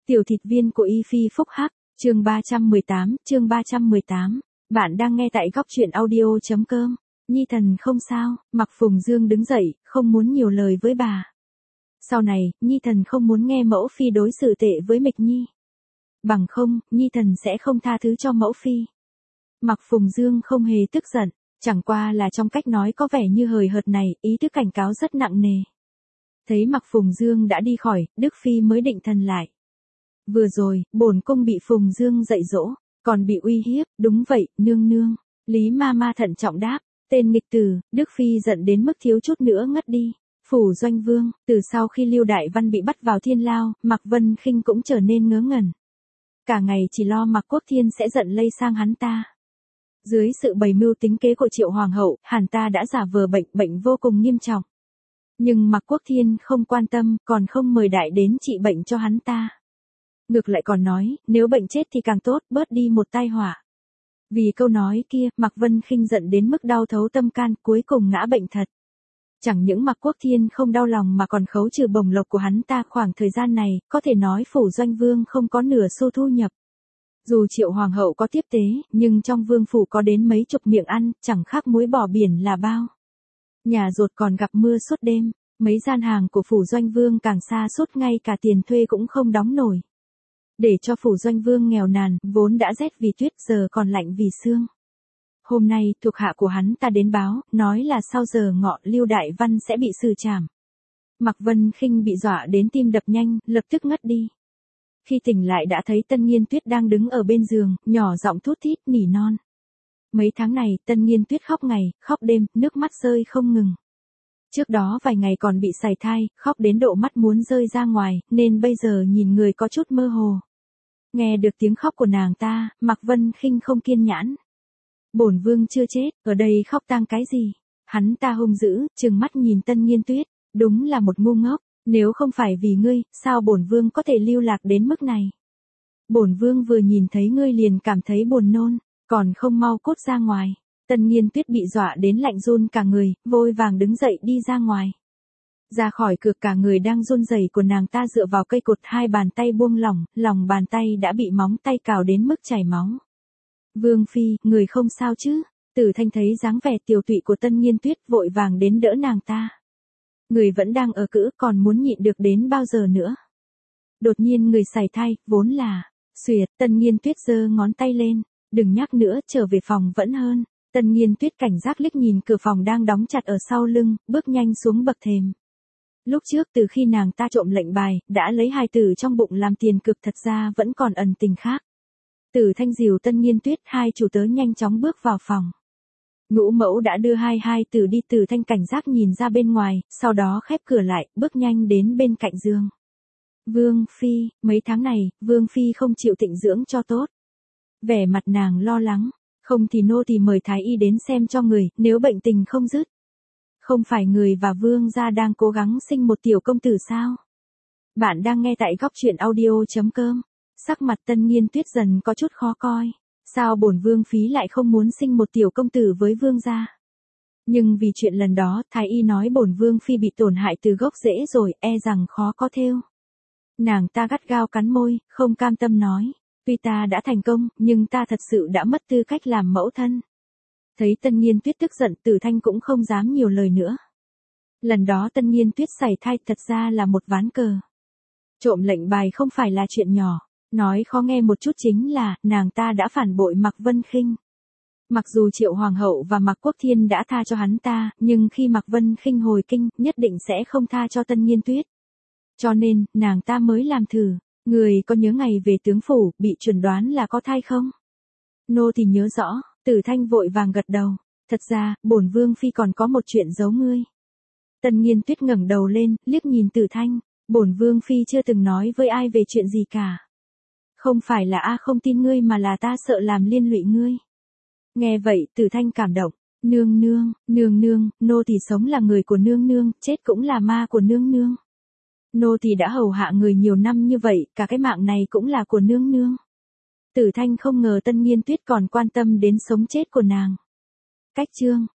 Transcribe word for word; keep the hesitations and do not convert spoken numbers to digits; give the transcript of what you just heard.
Tiểu thịt viên của Y Phi phúc hắc, chương ba trăm mười tám, chương ba trăm mười tám. Bạn đang nghe tại góc truyện audio.com. Nhi thần không sao, Mạc Phùng Dương đứng dậy, không muốn nhiều lời với bà. Sau này, Nhi thần không muốn nghe mẫu phi đối xử tệ với Mịch Nhi. Bằng không, Nhi thần sẽ không tha thứ cho mẫu phi. Mạc Phùng Dương không hề tức giận, chẳng qua là trong cách nói có vẻ như hời hợt này, ý thức cảnh cáo rất nặng nề. Thấy Mạc Phùng Dương đã đi khỏi, Đức Phi mới định thần lại. Vừa rồi, bổn cung bị Phùng Dương dạy dỗ, còn bị uy hiếp, đúng vậy, nương nương. Lý ma ma thận trọng đáp, tên nghịch tử, Đức Phi giận đến mức thiếu chút nữa ngất đi. Phủ Doanh Vương, từ sau khi Lưu Đại Văn bị bắt vào thiên lao, Mạc Vân Khinh cũng trở nên ngớ ngẩn. Cả ngày chỉ lo Mạc Quốc Thiên sẽ giận lây sang hắn ta. Dưới sự bày mưu tính kế của Triệu Hoàng hậu, hắn ta đã giả vờ bệnh, bệnh vô cùng nghiêm trọng. Nhưng Mạc Quốc Thiên không quan tâm, còn không mời đại đến trị bệnh cho hắn ta. Ngược lại còn nói, nếu bệnh chết thì càng tốt, bớt đi một tai họa. Vì câu nói kia, Mạc Vân Khinh giận đến mức đau thấu tâm can, cuối cùng ngã bệnh thật. Chẳng những Mạc Quốc Thiên không đau lòng mà còn khấu trừ bổng lộc của hắn ta khoảng thời gian này, có thể nói Phủ Doanh Vương không có nửa xu thu nhập. Dù Triệu Hoàng hậu có tiếp tế, nhưng trong vương phủ có đến mấy chục miệng ăn, chẳng khác muối bỏ biển là bao. Nhà rột còn gặp mưa suốt đêm, mấy gian hàng của Phủ Doanh Vương càng xa suốt ngay cả tiền thuê cũng không đóng nổi. Để cho Phủ Doanh Vương nghèo nàn, vốn đã rét vì tuyết giờ còn lạnh vì sương. Hôm nay, thuộc hạ của hắn ta đến báo, nói là sau giờ ngọ Lưu Đại Văn sẽ bị xử trảm. Mạc Vân Khinh bị dọa đến tim đập nhanh, lập tức ngất đi. Khi tỉnh lại đã thấy Tân Nghiên Tuyết đang đứng ở bên giường, nhỏ giọng thút thít nỉ non. Mấy tháng này, Tân Nghiên Tuyết khóc ngày, khóc đêm, nước mắt rơi không ngừng. Trước đó vài ngày còn bị sảy thai, khóc đến độ mắt muốn rơi ra ngoài, nên bây giờ nhìn người có chút mơ hồ. Nghe được tiếng khóc của nàng ta, Mạc Vân Khinh không kiên nhẫn. Bổn vương chưa chết, ở đây khóc tang cái gì? Hắn ta hung dữ, trừng mắt nhìn Tân Nghiên Tuyết, đúng là một ngu ngốc, nếu không phải vì ngươi, sao bổn vương có thể lưu lạc đến mức này? Bổn vương vừa nhìn thấy ngươi liền cảm thấy buồn nôn, còn không mau cút ra ngoài. Tân Nghiên Tuyết bị dọa đến lạnh run cả người, vội vàng đứng dậy đi ra ngoài. Ra khỏi cửa cả người đang run rẩy của nàng ta dựa vào cây cột, hai bàn tay buông lỏng, lòng bàn tay đã bị móng tay cào đến mức chảy máu. Vương phi, người không sao chứ? Tử Thanh thấy dáng vẻ tiều tụy của Tân Nghiên Tuyết vội vàng đến đỡ nàng ta. Người vẫn đang ở cữ, còn muốn nhịn được đến bao giờ nữa? Đột nhiên người sảy thai, vốn là, xuyệt, Tân Nghiên Tuyết giơ ngón tay lên, đừng nhắc nữa, trở về phòng vẫn hơn. Tân Nghiên Tuyết cảnh giác liếc nhìn cửa phòng đang đóng chặt ở sau lưng, bước nhanh xuống bậc thềm. Lúc trước từ khi nàng ta trộm lệnh bài, đã lấy hài tử trong bụng làm tiền cực, thật ra vẫn còn ẩn tình khác. Tử Thanh dìu Tân Nghiên Tuyết, hai chủ tớ nhanh chóng bước vào phòng. Ngũ mẫu đã đưa hai hai tử đi. Tử Thanh cảnh giác nhìn ra bên ngoài, sau đó khép cửa lại, bước nhanh đến bên cạnh giường. Vương phi, mấy tháng này, Vương phi không chịu tịnh dưỡng cho tốt. Vẻ mặt nàng lo lắng, không thì nô thì mời thái y đến xem cho người, nếu bệnh tình không dứt. Không phải người và Vương gia đang cố gắng sinh một tiểu công tử sao? Bạn đang nghe tại góc truyện audio.com. Sắc mặt Tân Nghiên Tuyết dần có chút khó coi. Sao bổn vương phí lại không muốn sinh một tiểu công tử với vương gia? Nhưng vì chuyện lần đó, thái y nói bổn vương phi bị tổn hại từ gốc rễ rồi, e rằng khó có thêu. Nàng ta gắt gao cắn môi, không cam tâm nói. Tuy ta đã thành công, nhưng ta thật sự đã mất tư cách làm mẫu thân. Thấy Tân Nghiên Tuyết tức giận, Tử Thanh cũng không dám nhiều lời nữa. Lần đó Tân Nghiên Tuyết sảy thai thật ra là một ván cờ. Trộm lệnh bài không phải là chuyện nhỏ. Nói khó nghe một chút chính là, nàng ta đã phản bội Mạc Vân Khinh. Mặc dù Triệu Hoàng hậu và Mạc Quốc Thiên đã tha cho hắn ta, nhưng khi Mạc Vân Khinh hồi kinh, nhất định sẽ không tha cho Tân Nghiên Tuyết. Cho nên, nàng ta mới làm thử. Người có nhớ ngày về tướng phủ, bị chuẩn đoán là có thai không? Nô thì nhớ rõ. Tử Thanh vội vàng gật đầu. Thật ra, bổn vương phi còn có một chuyện giấu ngươi. Tân Nghiên Tuyết ngẩng đầu lên, liếc nhìn Tử Thanh. Bổn vương phi chưa từng nói với ai về chuyện gì cả. Không phải là a không tin ngươi mà là ta sợ làm liên lụy ngươi. Nghe vậy, Tử Thanh cảm động. Nương nương, nương nương, nô tỳ sống là người của nương nương, chết cũng là ma của nương nương. Nô tỳ đã hầu hạ người nhiều năm như vậy, cả cái mạng này cũng là của nương nương. Tử Thanh không ngờ Tân Nghiên Tuyết còn quan tâm đến sống chết của nàng. Cách chương